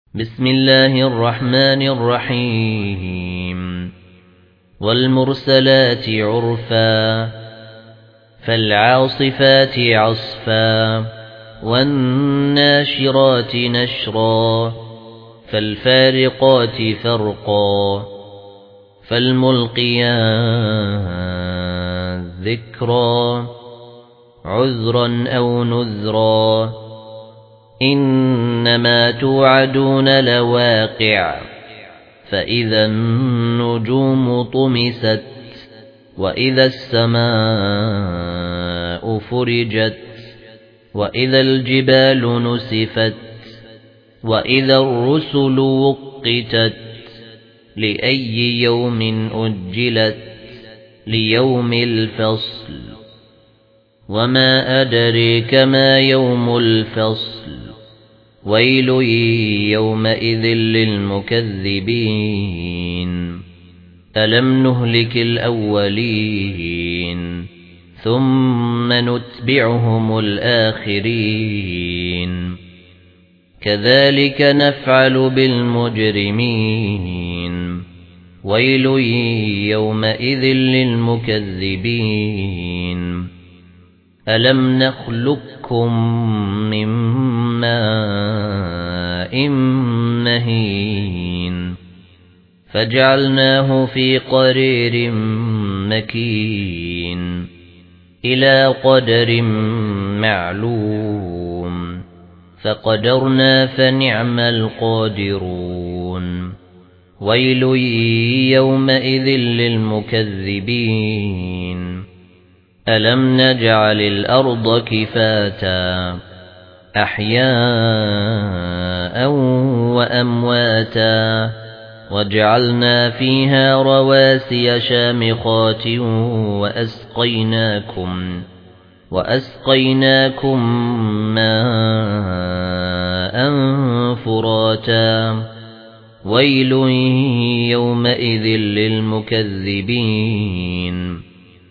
بسم الله الرحمن الرحيم والمرسلات عرفا فالعاصفات عصفا والناشرات نشرا فالفارقات فرقا فالملقيات ذكرا عذرا أو نذرا إنما توعدون لواقع فإذا النجوم طمست وإذا السماء فرجت وإذا الجبال نسفت وإذا الرسل وقتت لأي يوم أجلت ليوم الفصل وما أدريك ما يوم الفصل ويل يومئذ للمكذبين ألم نهلك الأولين ثم نتبعهم الآخرين كذلك نفعل بالمجرمين ويل يومئذ للمكذبين ألم نخلقكم من ماء مهين فجعلناه في قرير مكين إلى قدر معلوم فقدرنا فنعم القادرون ويل يومئذ للمكذبين ألم نجعل الأرض كفاتا أحياء وأمواتا وجعلنا فيها رواسي شامخات وأسقيناكم ماء فراتا ويل يومئذ للمكذبين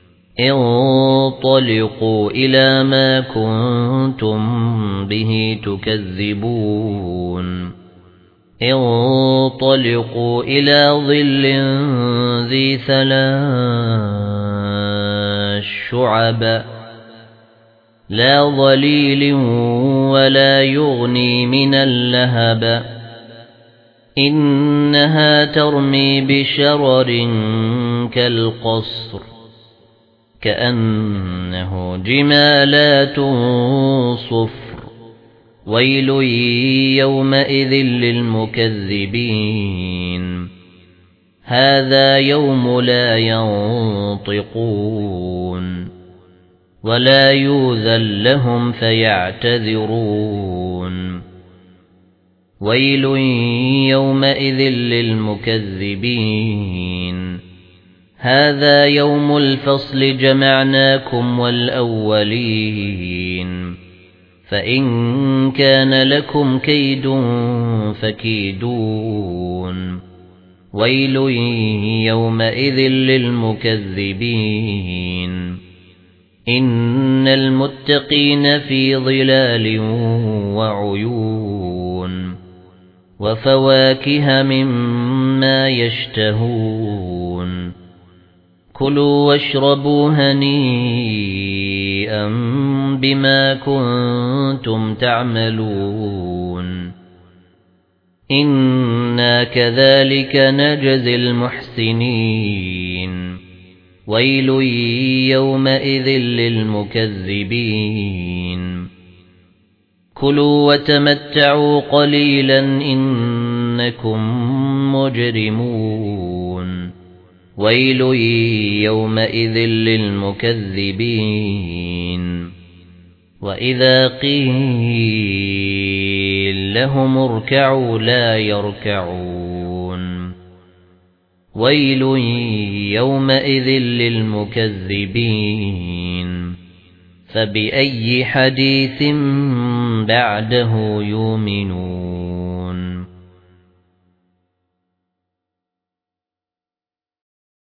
انطلقوا إلى ما كنتم به تكذبون انطلقوا إلى ظل ذي 3 شعب لا ظليل ولا يغني من اللهب إنها ترمي بشرر كالقصر كأنه جمالات صفر ويل يومئذ للمكذبين هذا يوم لا ينطقون ولا يؤذن لهم فيعتذرون ويل يومئذ للمكذبين هذا يوم الفصل جمعناكم والأولين فإن كان لكم كيد فكيدون ويل يومئذ للمكذبين إن المتقين في ظلال وعيون وفواكه مما يشتهون كلوا واشربوا هنيئا بما كنتم تعملون إنا كذلك نجزي المحسنين ويل يومئذ للمكذبين كلوا وتمتعوا قليلا إنكم مجرمون ويل يومئذ للمكذبين وإذا قيل لهم اركعوا لا يركعون ويل يومئذ للمكذبين فبأي حديث بعده يؤمنون